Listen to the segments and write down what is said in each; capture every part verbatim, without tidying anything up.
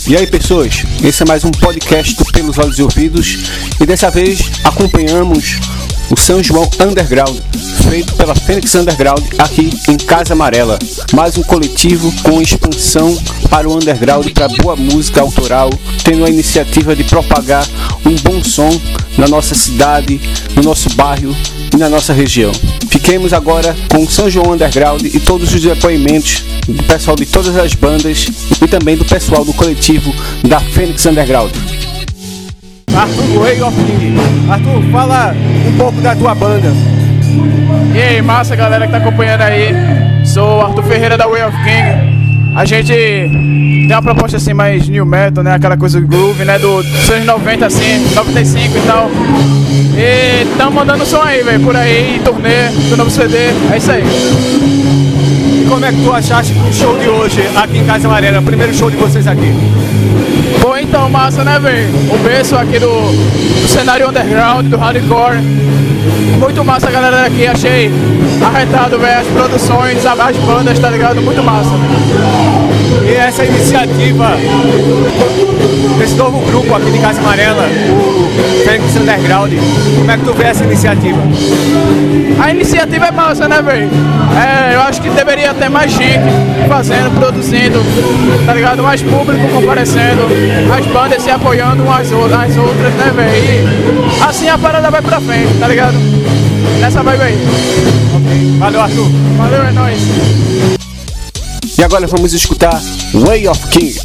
E aí pessoas, esse é mais um podcast do Pelos Olhos e Ouvidos e dessa vez acompanhamos o São João Underground, feito pela Fênix Underground aqui em Casa Amarela. Mais um coletivo com expansão para o underground, para boa música autoral, tendo a iniciativa de propagar um bom som na nossa cidade, no nosso bairro e na nossa região. Fiquemos agora com o São João Underground e todos os depoimentos do pessoal de todas as bandas e também do pessoal do coletivo da Fênix Underground. Arthur, Way of King. Arthur, fala um pouco da tua banda. E aí, massa galera que tá acompanhando aí. Sou o Arthur Ferreira da Way of King. A gente tem uma proposta assim mais new metal, né? Aquela coisa groove, né? Do, dos anos noventa, assim, noventa e cinco e tal. E tamo mandando som aí, velho, por aí, turnê, do novo C D, é isso aí. E como é que tu achaste o show de hoje aqui em Casa Amarela, o primeiro show de vocês aqui? Pô, então, massa, né, velho? O berço aqui do, do cenário underground, do hardcore. Muito massa a galera aqui, achei arretado, velho, as produções, as bandas, tá ligado? Muito massa. E essa iniciativa desse novo grupo aqui de Casa Amarela, o Fênix Underground, como é que tu vê essa iniciativa? A iniciativa é massa, né, velho? É, eu acho que deveria ter mais gente fazendo, produzindo, tá ligado? Mais público comparecendo, as bandas se apoiando umas às outras, né, velho? E assim a parada vai pra frente, tá ligado? Nessa vibe aí. Okay. Valeu, Arthur. Valeu, é nóis. E agora vamos escutar Way of King.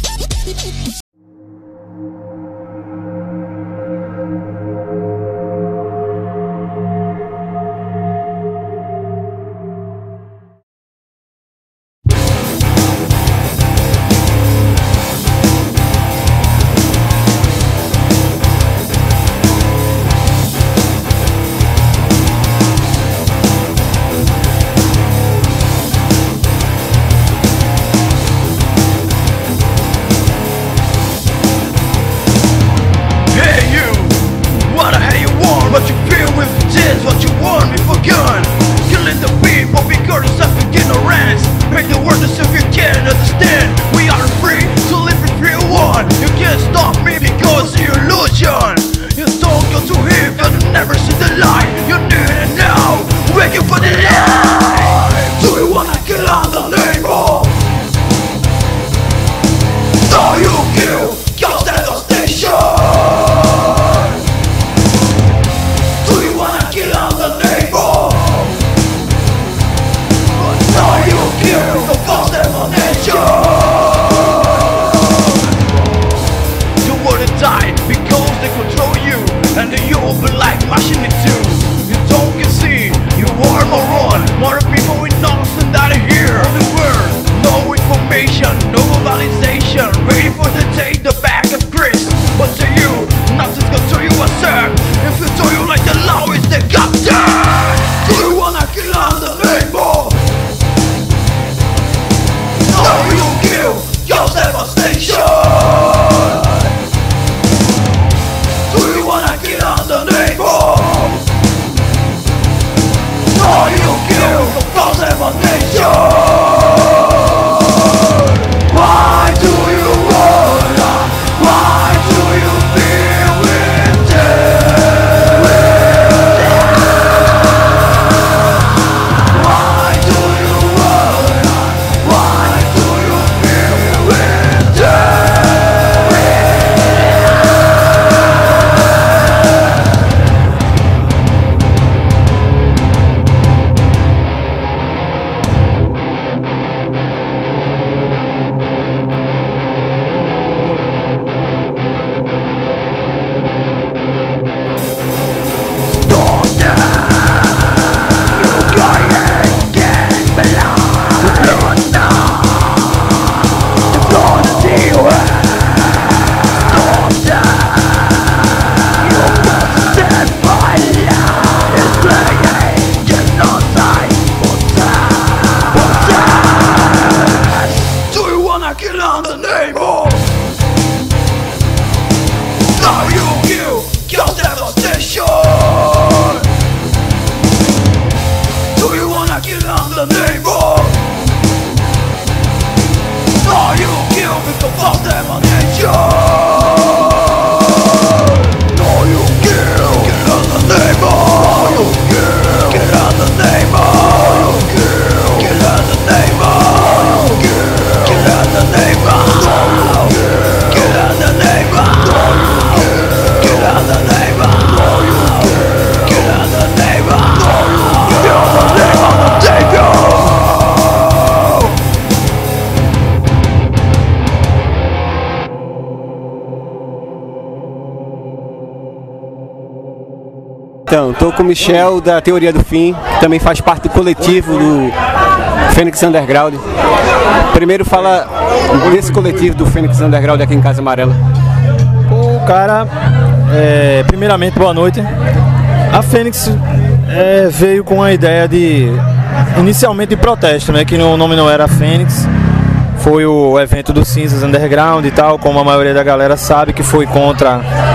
the name of. Are you killed? Então, estou com o Michel da Teoria do Fim, que também faz parte do coletivo do Fênix Underground. Primeiro fala desse coletivo do Fênix Underground aqui em Casa Amarela. O cara, é, primeiramente, boa noite. A Fênix é, veio com a ideia de, inicialmente de protesto, né, que o nome não era Fênix. Foi o evento do Cinzas Underground e tal, como a maioria da galera sabe, que foi contra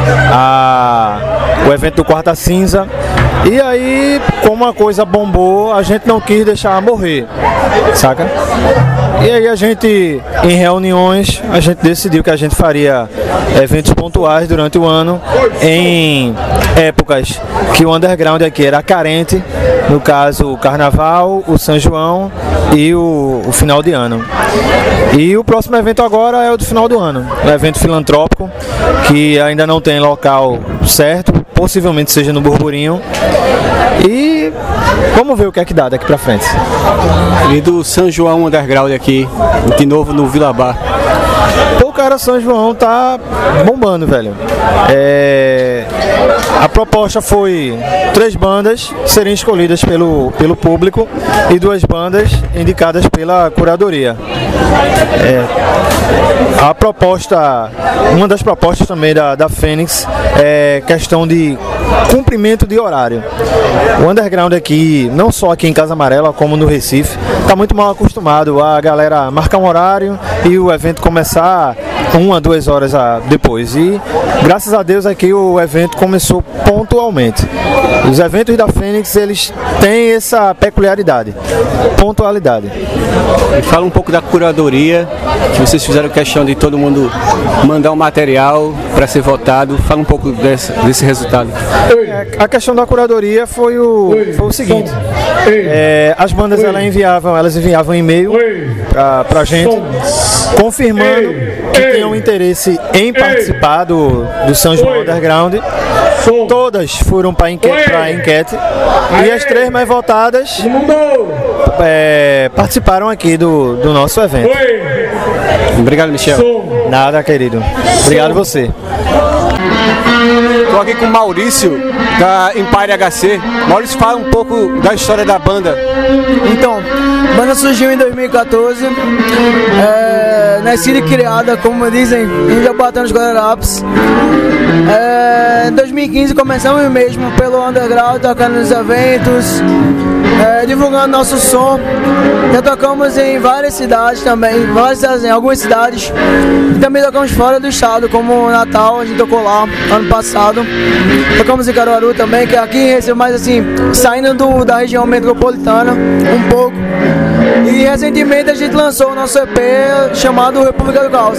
a, o evento do Quarta Cinza. E aí, como a coisa bombou, a gente não quis deixar morrer, saca? E aí a gente, em reuniões, a gente decidiu que a gente faria eventos pontuais durante o ano, em épocas que o underground aqui era carente, no caso o Carnaval, o São João e o, o final de ano. E o próximo evento agora é o do final do ano, um evento filantrópico, que ainda não tem local certo, possivelmente seja no Burburinho. E vamos ver o que é que dá daqui pra frente. E do São João Underground aqui, de novo no Vila Bar. Pô, cara, São João tá bombando, velho. É... A proposta foi três bandas serem escolhidas pelo, pelo público e duas bandas indicadas pela curadoria. É... A proposta, uma das propostas também da, da Fênix é questão de cumprimento de horário. O underground aqui, não só aqui em Casa Amarela, como no Recife, está muito mal acostumado a galera marcar um horário e o evento começar uma, duas horas depois. E graças a Deus aqui o evento começou pontualmente. Os eventos da Fênix, eles têm essa peculiaridade, pontualidade. E fala um pouco da curadoria, que vocês fizeram questão de todo mundo mandar um material para ser votado. Fala um pouco desse, desse resultado. A questão da curadoria foi o, foi o seguinte, é, as bandas elas enviavam, elas enviavam e-mail pra, pra gente, confirmando que tinham interesse em participar do, do São João Underground. Todas foram para enquete, pra enquete e as três mais votadas é, participaram aqui do, do nosso evento. Obrigado, Michel. Nada, querido. Obrigado você. Estou aqui com o Maurício, da Empire H C. Maurício, fala um pouco da história da banda. Então, a banda surgiu em dois mil e quatorze, é, nascida e criada, como dizem, em Jaboatão dos Guararapes. É, em dois mil e quinze começamos mesmo pelo underground, tocando nos eventos, é, divulgando nosso som. Já tocamos em várias cidades também, várias, em algumas cidades. E também tocamos fora do estado, como Natal, a gente tocou lá ano passado. Tocamos em Caruaru também, que aqui em Recife, mais assim, saindo do, da região metropolitana um pouco. E recentemente a gente lançou o nosso E P chamado República do Caos.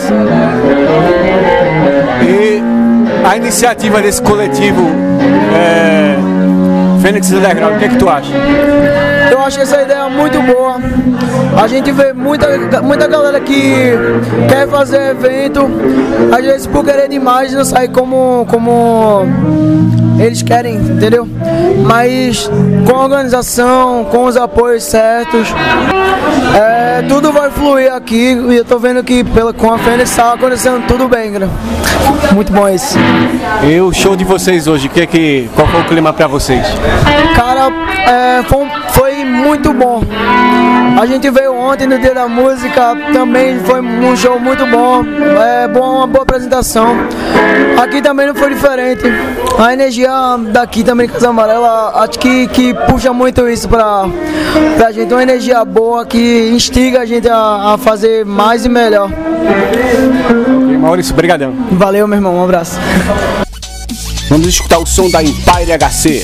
E a iniciativa desse coletivo é, Fênix Underground, o que é que tu acha? Eu acho que essa ideia é muito boa. A gente vê muita, muita galera que quer fazer evento, às vezes por querer demais não sai como, como eles querem, entendeu? Mas com a organização, com os apoios certos, é, tudo vai fluir aqui. E eu tô vendo que pela, com a Fênix está acontecendo tudo bem, cara. Muito bom isso. E o show de vocês hoje, que é que, qual foi o clima pra vocês? Cara, é, foi, foi muito bom. A gente veio ontem no Dia da Música, também foi um show muito bom, é bom, uma boa apresentação. Aqui também não foi diferente. A energia daqui também, Casa Amarela, acho que, que puxa muito isso pra, pra gente, uma energia boa que instiga a gente a, a fazer mais e melhor. Maurício, brigadão. Valeu, meu irmão, um abraço. Vamos escutar o som da Empire H C.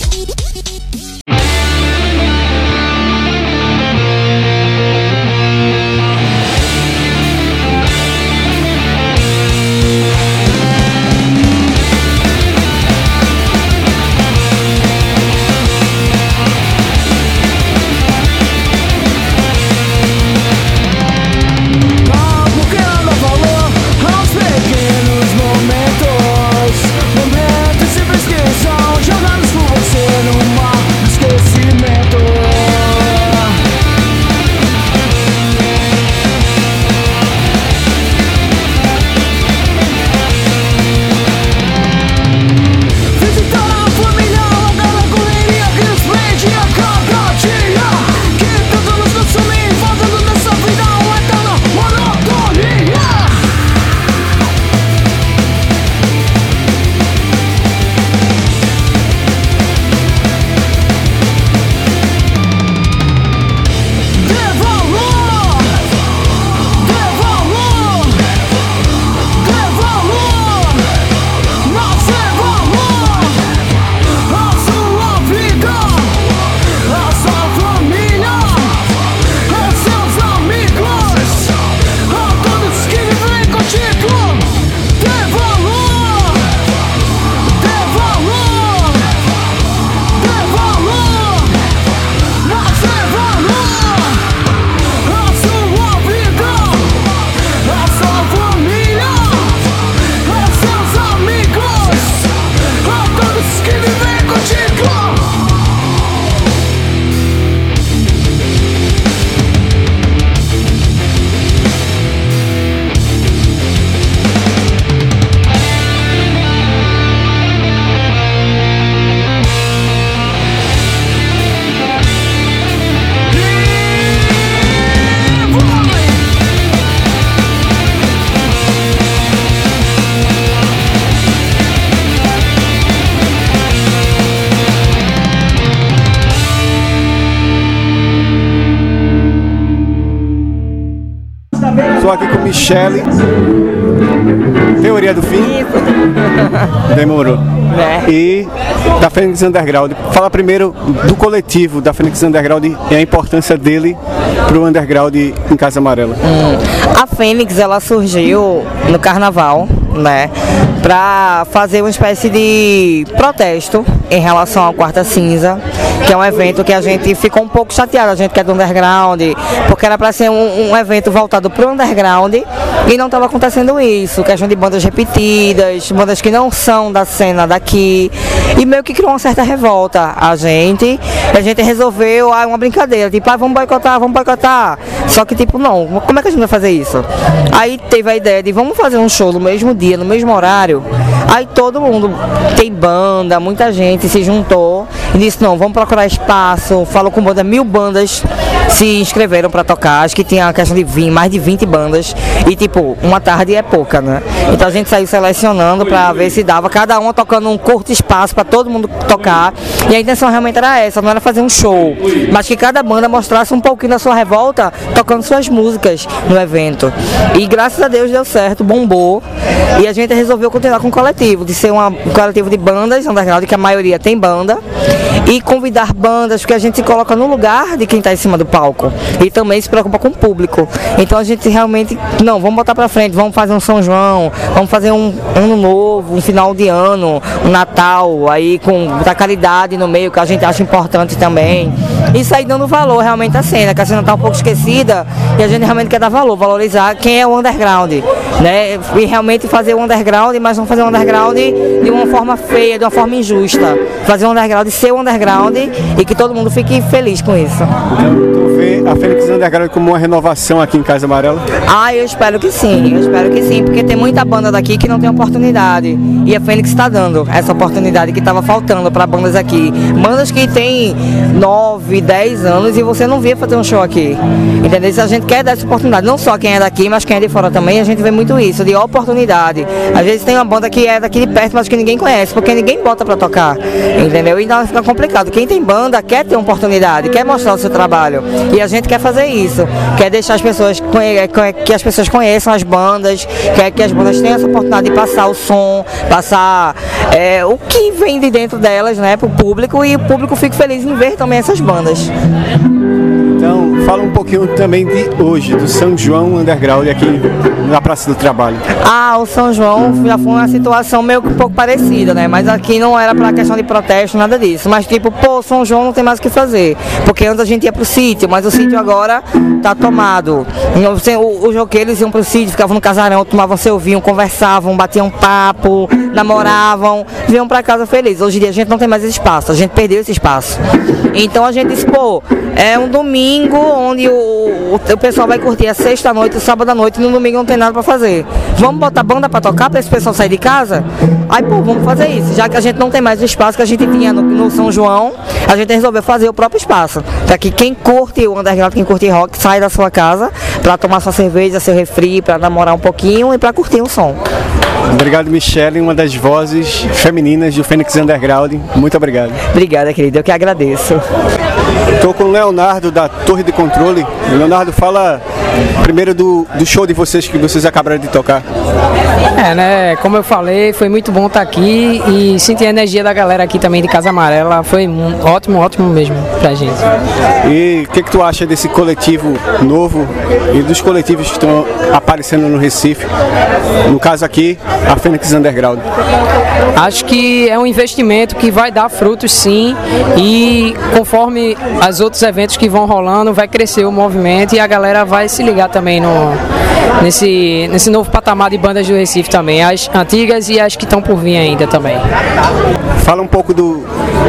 Estou aqui com Michele. Teoria do Fim. Demorou. É. E da Fênix Underground. Fala primeiro do coletivo da Fênix Underground e a importância dele para o underground em Casa Amarela. Hum. A Fênix, ela surgiu no carnaval, né, para fazer uma espécie de protesto em relação ao Quarta Cinza, que é um evento que a gente ficou um pouco chateado, a gente que é do underground, porque era para ser um, um evento voltado para o underground e não estava acontecendo isso, questão de bandas repetidas, bandas que não são da cena daqui, e meio que criou uma certa revolta a gente, e a gente resolveu, ah, uma brincadeira, tipo, ah, vamos boicotar, vamos boicotar, só que tipo, não, como é que a gente vai fazer isso? Aí teve a ideia de vamos fazer um show no mesmo dia, no mesmo horário. Aí todo mundo, tem banda, muita gente se juntou e disse, não, vamos procurar espaço. Falou com banda, mil bandas se inscreveram para tocar, acho que tinha a questão de vinte, mais de vinte bandas, e tipo, uma tarde é pouca, né? Então a gente saiu selecionando para ver se dava, cada uma tocando um curto espaço para todo mundo tocar, e a intenção realmente era essa, não era fazer um show, mas que cada banda mostrasse um pouquinho da sua revolta, tocando suas músicas no evento. E graças a Deus deu certo, bombou, e a gente resolveu continuar com o coletivo, de ser uma, um coletivo de bandas underground, que a maioria tem banda, e convidar bandas, porque a gente se coloca no lugar de quem está em cima do palco e também se preocupa com o público. Então a gente realmente, não, vamos botar pra frente, vamos fazer um São João, vamos fazer um ano novo, um final de ano, um Natal, aí com muita qualidade no meio, que a gente acha importante também. Isso aí dando valor realmente à cena, que a cena está um pouco esquecida e a gente realmente quer dar valor, valorizar quem é o underground, né? E realmente fazer o underground, mas não fazer o underground de uma forma feia, de uma forma injusta. Fazer o underground ser o underground e que todo mundo fique feliz com isso. Tu vê a Fênix Underground como uma renovação aqui em Casa Amarela? Ah, eu espero que sim, eu espero que sim, porque tem muita banda daqui que não tem oportunidade. E a Fênix está dando essa oportunidade que estava faltando para bandas aqui. Bandas que tem nove, dez anos e você não via fazer um show aqui. Entendeu? Se a gente quer dar essa oportunidade, não só quem é daqui, mas quem é de fora também, a gente vê muito isso, de oportunidade. Às vezes tem uma banda que é daqui de perto, mas que ninguém conhece, porque ninguém bota para tocar. Entendeu? E então fica complicado. Quem tem banda quer ter oportunidade, quer mostrar o seu trabalho. E a gente quer fazer isso, quer deixar as pessoas, que as pessoas conheçam as bandas, quer que as bandas tenham essa oportunidade de passar o som, passar é, o que vem de dentro delas, né, para o público, e o público fique feliz em ver também essas bandas. Então, fala um pouquinho também de hoje, do São João Underground aqui na Praça do Trabalho. Ah, o São João já foi uma situação meio que um pouco parecida, né? Mas aqui não era pra questão de protesto, nada disso. Mas tipo, pô, São João não tem mais o que fazer. Porque antes a gente ia pro sítio, mas o sítio agora tá tomado. Os roqueiros iam pro sítio, ficavam no casarão, tomavam seu vinho, conversavam, batiam papo, namoravam, vinham pra casa felizes. Hoje em dia a gente não tem mais esse espaço, a gente perdeu esse espaço. Então a gente disse, pô, é um domingo onde o, o, o pessoal vai curtir a sexta-noite, o sábado-noite, e no domingo não tem nada pra fazer. Vamos botar banda pra tocar pra esse pessoal sair de casa? Aí, pô, vamos fazer isso. Já que a gente não tem mais o espaço que a gente tinha no, no São João, a gente resolveu fazer o próprio espaço. Pra que quem curte o underground, quem curte rock, sai da sua casa pra tomar sua cerveja, seu refri, pra namorar um pouquinho e pra curtir o som. Obrigado, Michele, uma das vozes femininas do Fênix Underground. Muito obrigado. Obrigada, querido. Eu que agradeço. Estou com o Leonardo da Torre de Controle. Leonardo, fala primeiro do, do show de vocês que vocês acabaram de tocar. É, né? Como eu falei, foi muito bom estar aqui e sentir a energia da galera aqui também de Casa Amarela. Foi ótimo, ótimo mesmo pra gente. E o que, que tu acha desse coletivo novo e dos coletivos que estão aparecendo no Recife? No caso aqui, a Fênix Underground. Acho que é um investimento que vai dar frutos, sim, e conforme os outros eventos que vão rolando, vai crescer o movimento e a galera vai se ligar também no, nesse, nesse novo patamar de bandas do Recife também, as antigas e as que estão por vir ainda também. Fala um pouco do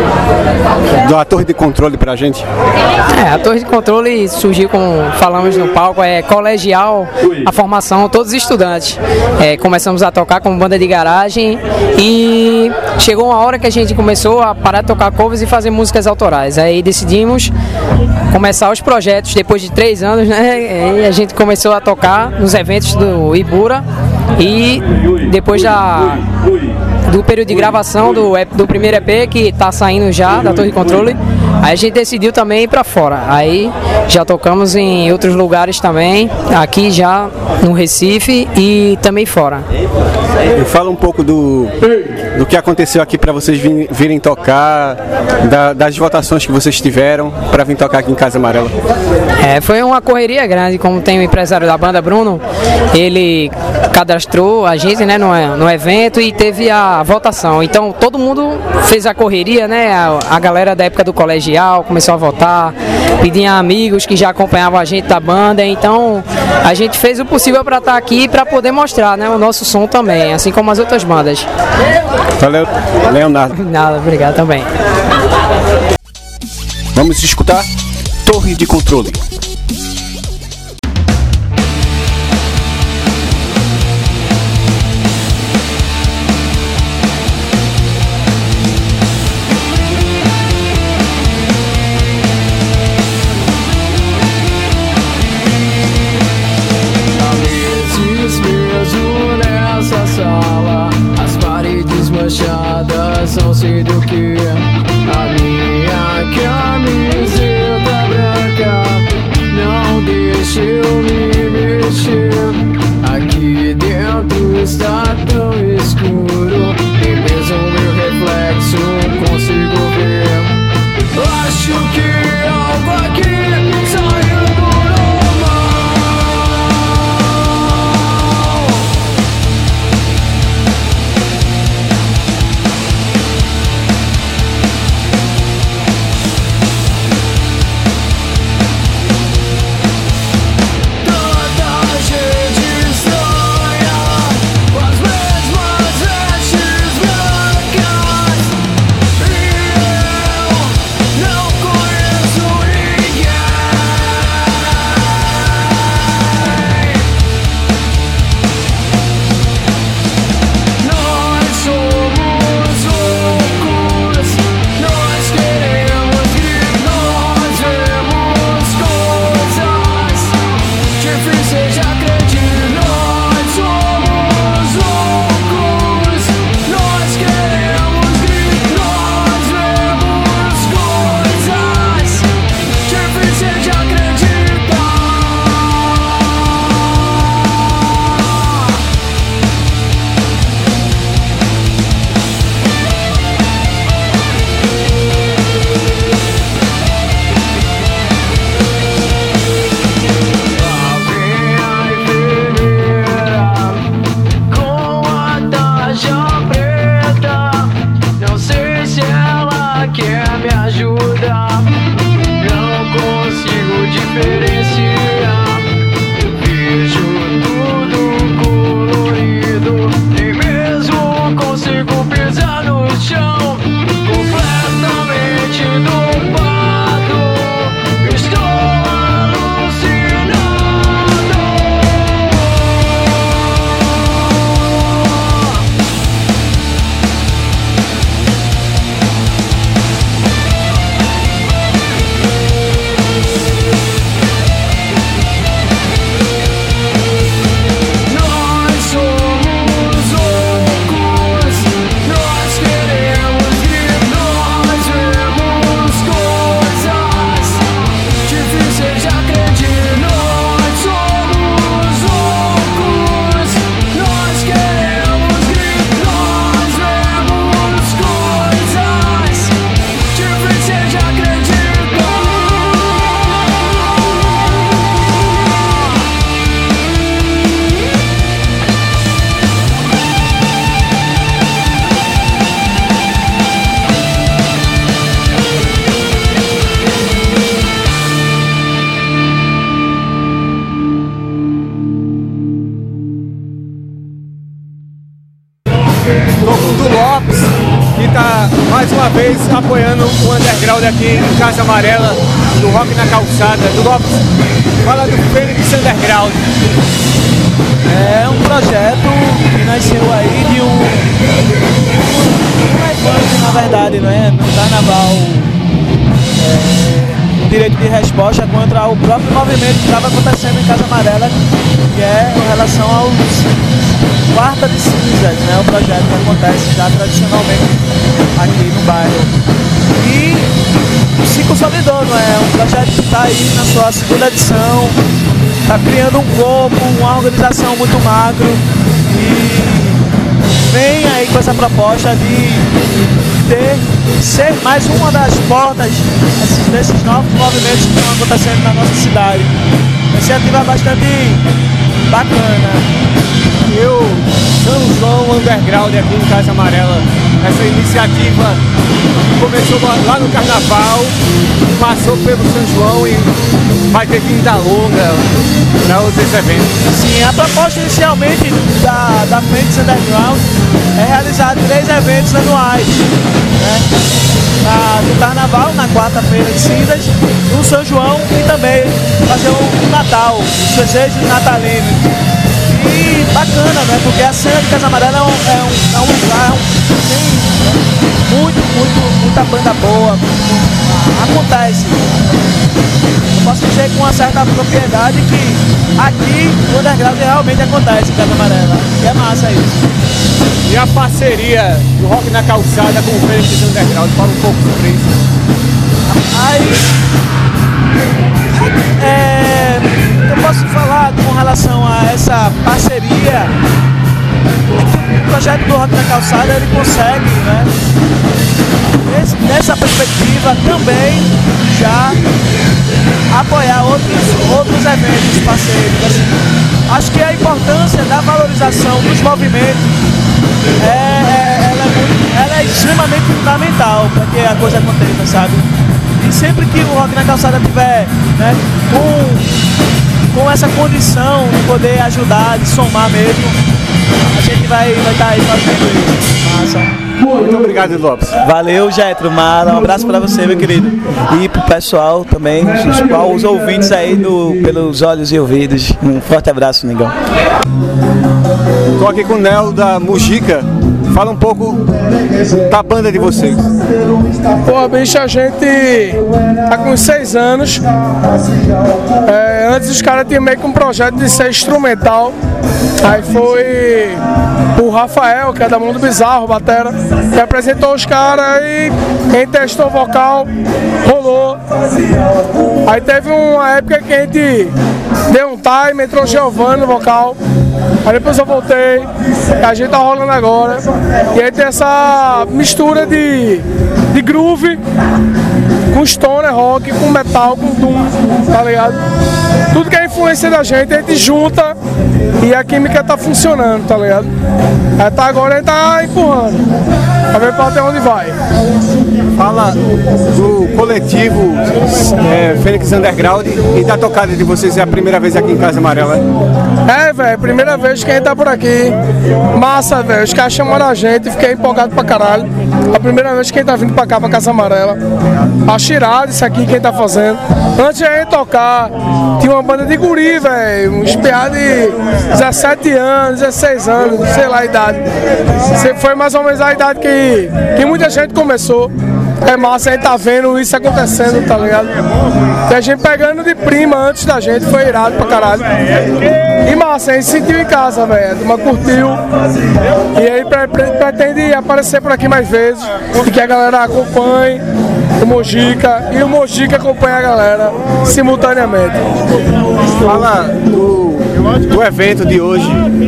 da Torre de Controle pra gente. É, a Torre de Controle surgiu, como falamos no palco, é colegial a formação, todos estudantes. É, começamos a tocar como banda de garagem e chegou uma hora que a gente começou a parar de tocar covers e fazer músicas autorais. Aí decidimos começar os projetos depois de três anos, né? E a gente começou a tocar nos eventos do Ibura e depois da do período de gravação do, do primeiro E P, que está saindo já, da Torre de Controle, Aí a gente decidiu também ir para fora. Aí já tocamos em outros lugares também, aqui já no Recife e também fora. E fala um pouco do, do que aconteceu aqui para vocês virem, virem tocar, da, das votações que vocês tiveram para vir tocar aqui em Casa Amarela. É, foi uma correria grande, como tem o empresário da banda, Bruno, ele cadastrou a gente, né, no, no evento e teve a votação. Então todo mundo fez a correria, né, a, a galera da época do colegial começou a votar, pedia amigos que já acompanhavam a gente da banda, então a gente fez o possível para estar aqui para poder mostrar, né, o nosso som também, assim como as outras bandas. Valeu, Leonardo. Nada, obrigado também. Vamos escutar Torre de Controle. Não sei do que a minha camiseta branca não deixa eu me mexer. Aqui dentro está tão escuro, nem mesmo meu reflexo consigo ver. Acho que algo aqui saiu do normal. mais uma vez apoiando o underground aqui em Casa Amarela, do Rock na Calçada. Do Lopes, fala do Fênix Underground. É um projeto que nasceu aí de um, um evento, na verdade, né? No carnaval, é, um direito de resposta contra o próprio movimento que estava acontecendo em Casa Amarela, que é em relação aos Quarta de Cinzas, né? Um projeto que acontece já tradicionalmente aqui no bairro. E se consolidando, é um projeto que está aí na sua segunda edição, está criando um corpo, uma organização muito magro e vem aí com essa proposta de ter, ser mais uma das portas desses, desses novos movimentos que estão acontecendo na nossa cidade. Uma iniciativa bastante bacana. E o São João Underground aqui em Casa Amarela, essa iniciativa começou lá no Carnaval, passou pelo São João e vai ter vinda longa para outros eventos. Sim, a proposta inicialmente da, da Fênix Underground é realizar três eventos anuais, né? Na, no Carnaval, na quarta-feira de cinzas, no São João e também fazer o Natal, os desejos natalinos. E bacana, né? Porque a cena de Casa Amarela é um, é um, é um lugar, é um, tem muito, muito, muita banda boa, acontece. Eu posso dizer com uma certa propriedade que aqui o underground realmente acontece em Casa Amarela. E é massa isso. E a parceria do Rock na Calçada com o Fênix Underground, fala um pouco sobre isso. Aí, é, eu posso falar com relação a essa parceria. O projeto do Rock na Calçada ele consegue, né, nesse, nessa perspectiva também já apoiar outros, outros eventos parceiros. Assim. Acho que a importância da valorização dos movimentos é, é, ela, é muito, ela é extremamente fundamental para que a coisa aconteça, sabe? E sempre que o Rock na Calçada tiver, né, com, com essa condição de poder ajudar, de somar mesmo, a gente vai vai estar tá aí fazendo isso. Massa. Muito obrigado, Lopes. Valeu, Getro, Mara. Um abraço para você, meu querido. E pro pessoal também, os, os ouvintes aí do, pelos olhos e ouvidos. Um forte abraço, negão. Estou aqui com o Nel da Mujica. Fala um pouco da banda de vocês. Pô, bicho, a gente tá com seis anos. É, antes os caras tinham meio que um projeto de ser instrumental. Aí foi o Rafael, que é da Mundo Bizarro, batera, que apresentou os caras e quem testou vocal rolou. Aí teve uma época que a gente deu um time, entrou o Giovanni no vocal. Aí depois eu voltei, e a gente tá rolando agora. E aí tem essa mistura de, de groove com stoner rock, com metal, com doom, tá ligado? Tudo que é influência da gente, a gente junta e a química tá funcionando, tá ligado? Até agora a gente tá empurrando, pra ver pra até onde vai. Fala do coletivo é, Fênix Underground e da tocada de vocês, é a primeira vez aqui em Casa Amarela. É, velho, primeira vez que a gente tá por aqui. Massa, velho, os caras chamaram a gente, fiquei empolgado pra caralho. A primeira vez que a gente tá vindo pra cá, pra Casa Amarela. Acho irado isso aqui que a gente tá fazendo. Antes de a gente tocar, tinha uma banda de guri, velho, um espiado de dezessete anos, dezesseis anos, sei lá a idade. Foi mais ou menos a idade que, que muita gente começou. É massa, a gente tá vendo isso acontecendo, tá ligado? Tem gente pegando de prima antes da gente, foi irado pra caralho. E massa, a gente se sentiu em casa, velho. A turma curtiu. E aí pre pre pretende aparecer por aqui mais vezes. E que a galera acompanhe o Mojica e o Mojica acompanha a galera simultaneamente. Fala do, do evento de hoje,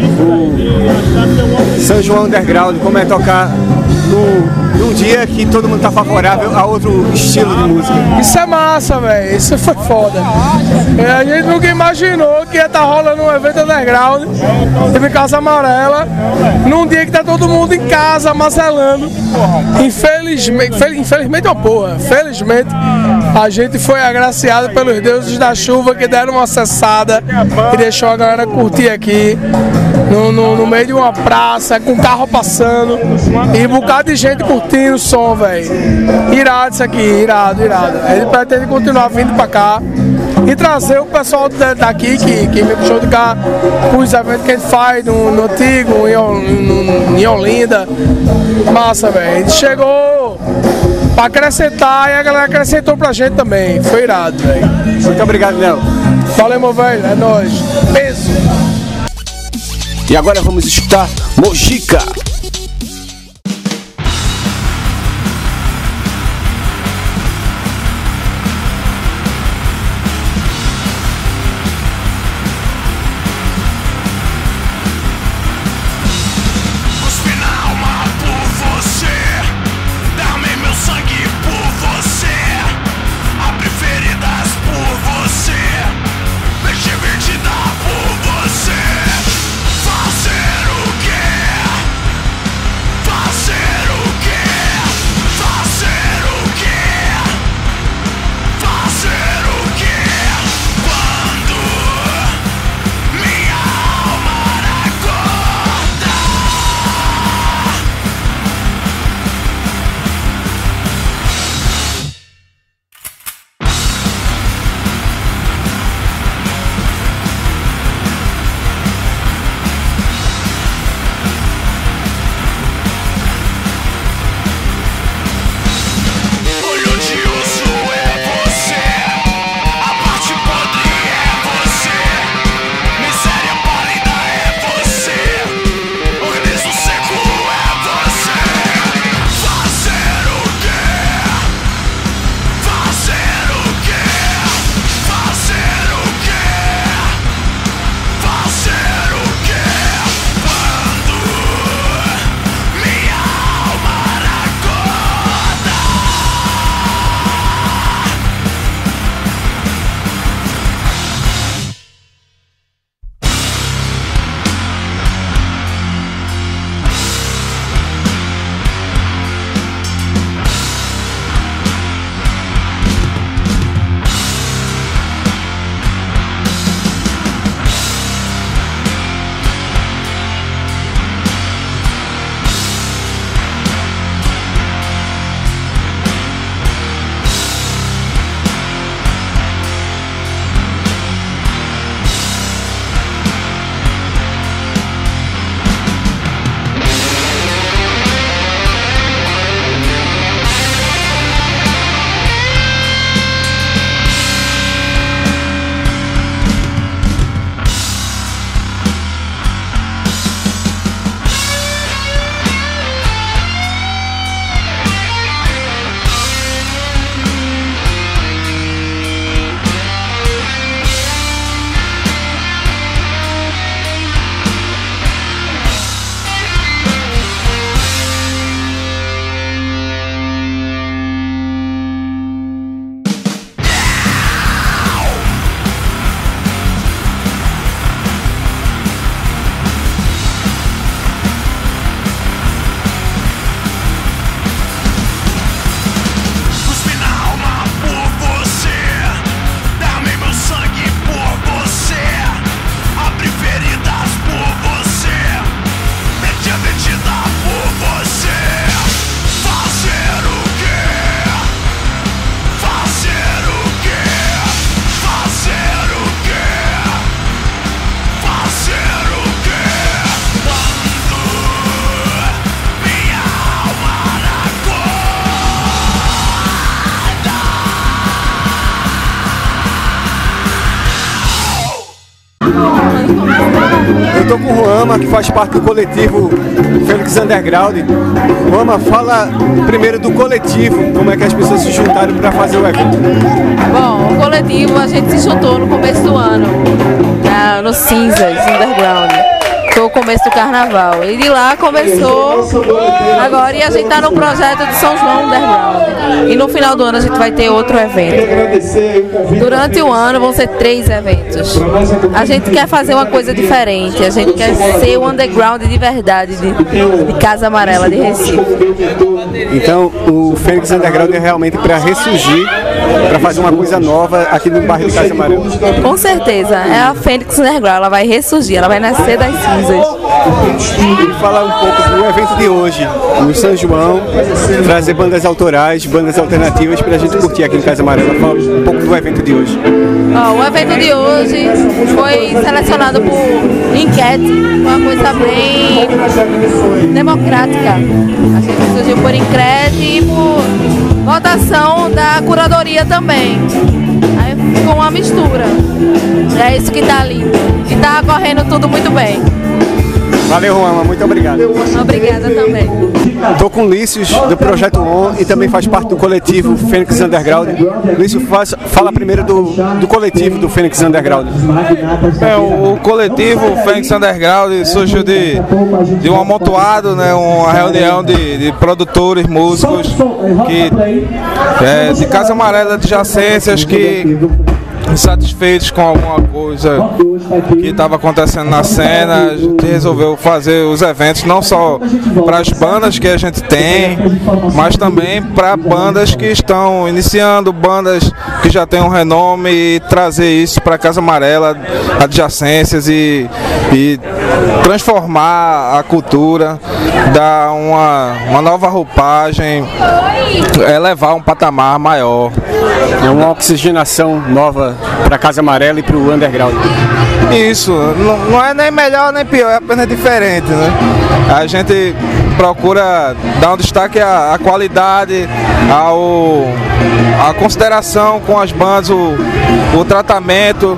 do São João Underground, como é tocar no, num dia que todo mundo tá favorável a outro estilo de música. Isso é massa, velho. Isso foi foda. É, a gente nunca imaginou que ia estar tá rolando um evento underground em Casa Amarela, num dia que tá todo mundo em casa, marcelando. Infelizmente, fel, infelizmente é uma porra. Felizmente, a gente foi agraciado pelos deuses da chuva que deram uma cessada e deixou a galera curtir aqui. No, no, no meio de uma praça, com carro passando e um bocado de gente curtindo o som, velho. Irado isso aqui, irado, irado. Ele pretende continuar vindo pra cá e trazer o pessoal daqui que, que me puxou de cá os eventos que a gente faz no, no Antigo, em, em Olinda. Massa, velho. A gente chegou pra acrescentar e a galera acrescentou pra gente também. Foi irado, velho. Muito obrigado, Léo. Valeu, meu velho. É nóis. Peso. E agora vamos escutar Mojica. Eu estou com o Ruama, que faz parte do coletivo Fênix Underground. Ruama, fala primeiro do coletivo, como é que as pessoas se juntaram para fazer o evento. Bom, o coletivo a gente se juntou no começo do ano, na, no Cinzas Underground. Foi o começo do carnaval. E de lá começou agora e a gente está no projeto de São João Underground. E no final do ano a gente vai ter outro evento. Durante o ano vão ser três eventos. A gente quer fazer uma coisa diferente. A gente quer ser o underground de verdade de, de Casa Amarela de Recife. Então o Fênix Underground é realmente para ressurgir, para fazer uma coisa nova aqui no bairro de Casa Amarela. Com certeza. É a Fênix Underground. Ela vai ressurgir. Ela vai nascer das cinzas. E falar um pouco do evento de hoje, no São João, trazer bandas autorais, bandas alternativas para a gente curtir aqui em Casa Amarela. Fala um pouco do evento de hoje. Oh, o evento de hoje foi selecionado por enquete, uma coisa bem democrática. A gente surgiu por enquete e por votação da curadoria também. Aí ficou uma mistura. É isso que está ali. E está correndo tudo muito bem. Valeu, Ruama, muito obrigado. Obrigada também. Estou com o Lícius, do Projeto On, e também faz parte do coletivo Fênix Underground. Lícius, faz, fala primeiro do, do coletivo do Fênix Underground. É, o, o coletivo Fênix Underground surgiu de, de um amontoado, né, uma reunião de, de produtores, músicos, que, é, de Casa Amarela, de adjacências, que insatisfeitos com alguma coisa que estava acontecendo na cena, a gente resolveu fazer os eventos não só para as bandas que a gente tem, mas também para bandas que estão iniciando, bandas que já têm um renome, e trazer isso para Casa Amarela, adjacências, e, e transformar a cultura, dar uma, uma nova roupagem, elevar um patamar maior. É uma oxigenação nova para Casa Amarela e para o Underground. Isso, não, não é nem melhor nem pior, é apenas diferente, né? A gente procura dar um destaque à, à qualidade, ao, à consideração com as bandas, o, o tratamento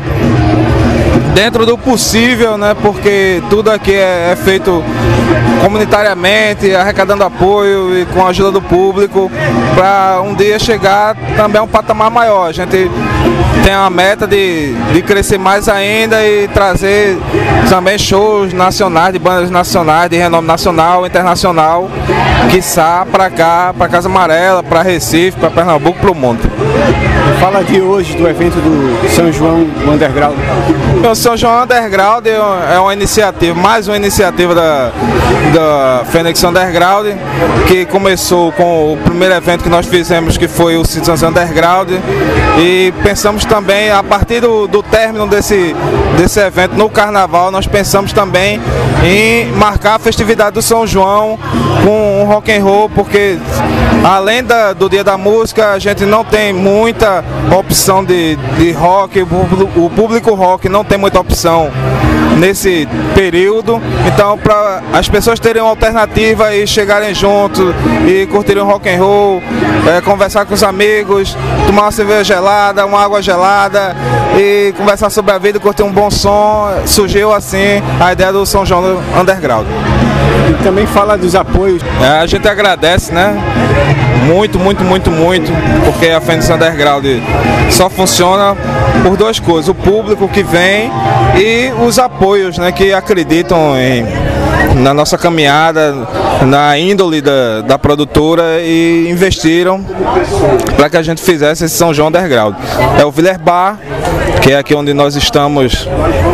dentro do possível, né? Porque tudo aqui é, é feito comunitariamente, arrecadando apoio e com a ajuda do público, para um dia chegar também a um patamar maior. A gente tem a meta de, de crescer mais ainda e trazer também shows nacionais, de bandas nacionais, de renome nacional e internacional, quiçá para cá, para Casa Amarela, para Recife, para Pernambuco, para o mundo. Fala de hoje do evento do São João Underground. O São João Underground é uma iniciativa, mais uma iniciativa da, da Fênix Underground, que começou com o primeiro evento que nós fizemos, que foi o Cinzas Underground, e pensamos também, a partir do, do término desse, desse evento no Carnaval, nós pensamos também em marcar a festividade do São João com um rock and roll, porque além da, do Dia da Música, a gente não tem muita opção de, de rock, o, o público rock não tem muita opção nesse período, então para as pessoas terem uma alternativa e chegarem juntos e curtirem um rock and roll, é, conversar com os amigos, tomar uma cerveja gelada, uma água gelada e conversar sobre a vida, curtir um bom som, surgiu assim a ideia do São João Underground. E também fala dos apoios. É, a gente agradece, né? Muito, muito, muito, muito, porque a Fênix Underground só funciona por duas coisas: o público que vem e os apoios, né, que acreditam em, na nossa caminhada, na índole da, da produtora, e investiram para que a gente fizesse esse São João Underground. É o Viller Bar, que é aqui onde nós estamos,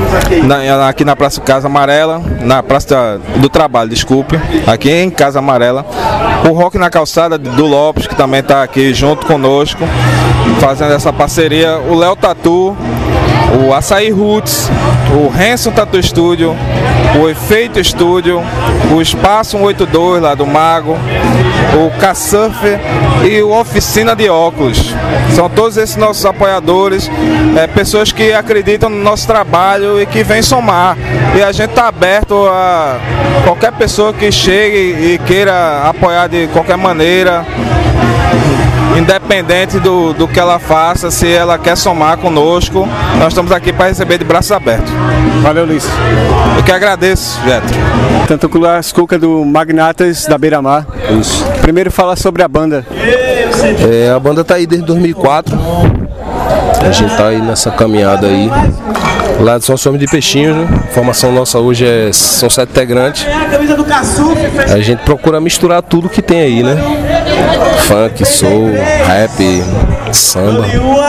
na, aqui na Praça Casa Amarela, na Praça do Trabalho, desculpe, aqui em Casa Amarela. O Rock na Calçada do Lopes, que também está aqui junto conosco, fazendo essa parceria. O Léo Tatu, o Açaí Roots, o Hanson Tattoo Studio, o Efeito Studio, o Espaço cento e oitenta e dois lá do Mago, o K-Surf e o Oficina de Óculos. São todos esses nossos apoiadores, é, pessoas que acreditam no nosso trabalho e que vêm somar. E a gente está aberto a qualquer pessoa que chegue e queira apoiar de qualquer maneira. independente do, do que ela faça, se ela quer somar conosco, nós estamos aqui para receber de braços abertos. Valeu, Luiz. Eu que agradeço, Getro. Tanto Clas Cuca do Magnatas da Beira-Mar. Isso. Primeiro falar sobre a banda. É, a banda tá aí desde dois mil e quatro. A gente tá aí nessa caminhada aí. Lá de São Somos de Peixinhos, né? A formação nossa hoje é, são sete integrantes. A gente procura misturar tudo que tem aí, né? Funk, soul, rap, samba.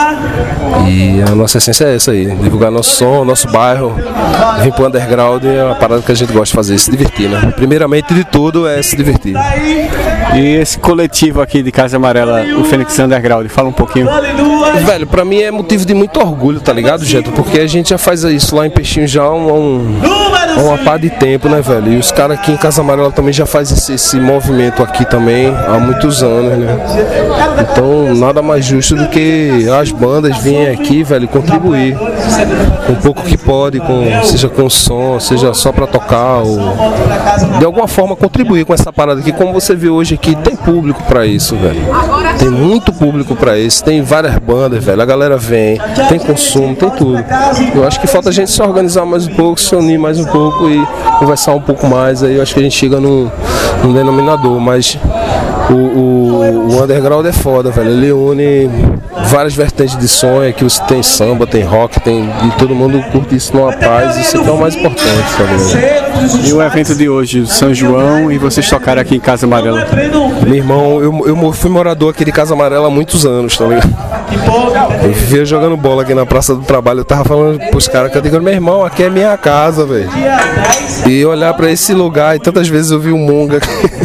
E a nossa essência é essa aí, divulgar nosso som, nosso bairro, vir pro underground é uma parada que a gente gosta de fazer, se divertir, né? Primeiramente de tudo é se divertir. E esse coletivo aqui de Casa Amarela, o Fênix Underground, fala um pouquinho. Velho, pra mim é motivo de muito orgulho, tá ligado, Geto? Porque a gente já faz isso lá em Peixinho já há um, um, uma par de tempo, né, velho? E os caras aqui em Casa Amarela também já fazem esse, esse movimento aqui também há muitos anos, né? Então, nada mais justo do que as bandas virem aqui, velho, contribuir com um pouco que pode, com, seja com som, seja só pra tocar, ou de alguma forma contribuir com essa parada aqui. Como você viu hoje aqui, tem público pra isso, velho. Tem muito público pra isso, tem várias bandas, velho. A galera vem, tem consumo, tem tudo. Eu acho que falta a gente se organizar mais um pouco, se unir mais um pouco e conversar um pouco mais. Aí eu acho que a gente chega num, num denominador, mas o, o, o underground é foda, velho. Ele une várias vertentes de som, é que você tem samba, tem rock, tem, e todo mundo curte isso numa paz. Isso aqui é o mais importante, tá ligado? E o evento de hoje, o São João, e vocês tocaram aqui em Casa Amarela. Meu irmão, eu, eu fui morador aqui de Casa Amarela há muitos anos, tá ligado? Eu vivia jogando bola aqui na Praça do Trabalho. Eu tava falando pros caras que eu digo, meu irmão, aqui é minha casa, velho. E olhar pra esse lugar, e tantas vezes eu vi o Munga.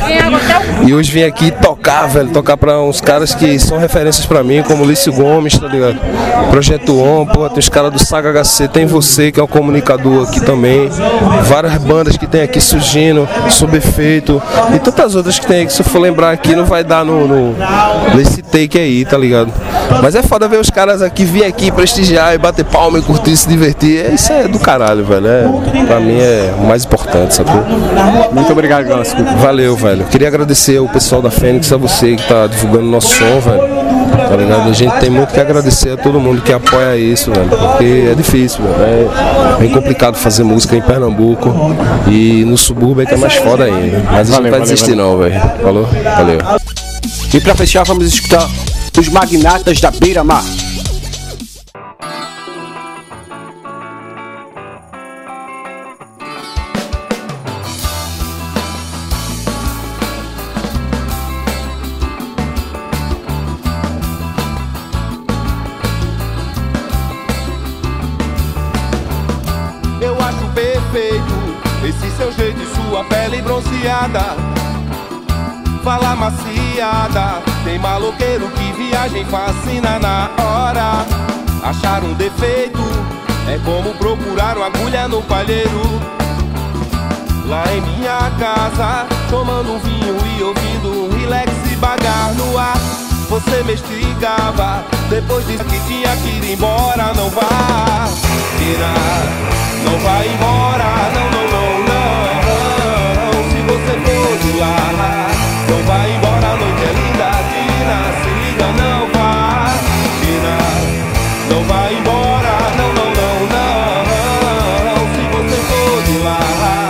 E hoje vim aqui tocar, velho, tocar pra uns caras que são referências pra mim, como Lício Gomes, tá ligado? Projeto On, pô, tem os caras do Saga H C, tem você que é um comunicador aqui também. Várias bandas que tem aqui surgindo, Sob Efeito, e tantas outras que tem aí que se eu for lembrar aqui não vai dar no, no nesse take aí, tá ligado? Mas é foda ver os caras aqui vir aqui prestigiar e bater palma e curtir, se divertir. Isso é do caralho, velho. É, pra mim é o mais importante, sacou? Muito obrigado, Clas Cuca. Valeu, velho. Queria agradecer ao pessoal da Fênix, a você que tá divulgando nosso som, velho. Tá ligado? A gente tem muito que agradecer a todo mundo que apoia isso, velho. Porque é difícil, velho. É bem complicado fazer música em Pernambuco e no subúrbio é que é mais foda ainda. Mas a gente não vai desistir não, velho. Falou? Valeu. E pra fechar, vamos escutar os Magnatas da Beira-Mar. Eu acho perfeito esse seu jeito e sua pele bronzeada. Fala maciada, tem maloqueiro que viagem fascina na hora. Achar um defeito é como procurar uma agulha no palheiro. Lá em minha casa, tomando um vinho e ouvindo um relax e bagar no ar. Você me instigava, depois disse que tinha que ir embora. Não vá, tira, não vai embora, não, não, não, não. Se você for de lá, não vai embora, a noite é linda, Tina, se liga, não vá, Tina, não vai embora, não, não, não, não, se você for de lá.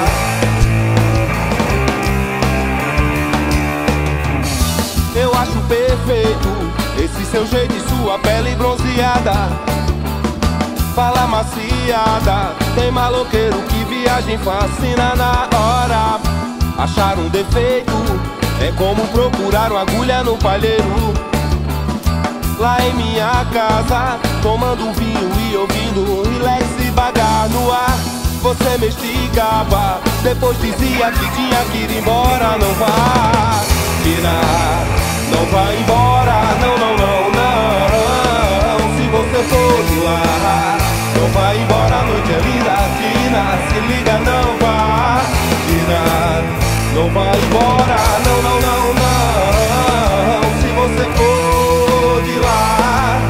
Eu acho perfeito esse seu jeito e sua pele bronzeada. Fala maciada, tem maloqueiro que viagem fascina na hora. Achar um defeito é como procurar uma agulha no palheiro. Lá em minha casa, tomando um vinho e ouvindo um relax e bagar no ar. Você me instigava, depois dizia que tinha que ir embora. Não vá, Tina, não vai embora, não, não, não, não. Se você for de lá, não vai embora, a noite é linda, Tina, se liga, não vá, Tina, não vai embora, não, não, não, não. Se você for de lá,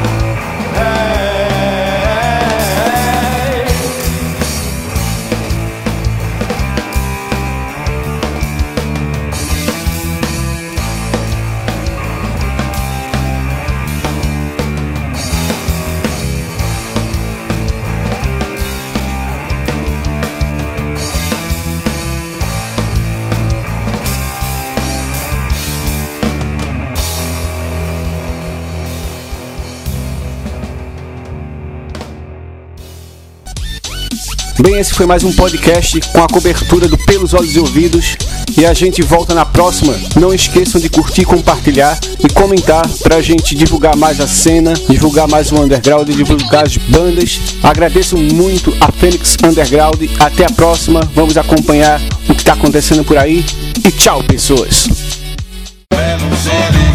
é, é, é. Bem, esse foi mais um podcast com a cobertura do Pelos Olhos e Ouvidos. E a gente volta na próxima. Não esqueçam de curtir, compartilhar e comentar pra gente divulgar mais a cena, divulgar mais o underground, divulgar as bandas. Agradeço muito a Fênix Underground. Até a próxima. Vamos acompanhar o que tá acontecendo por aí. E tchau, pessoas.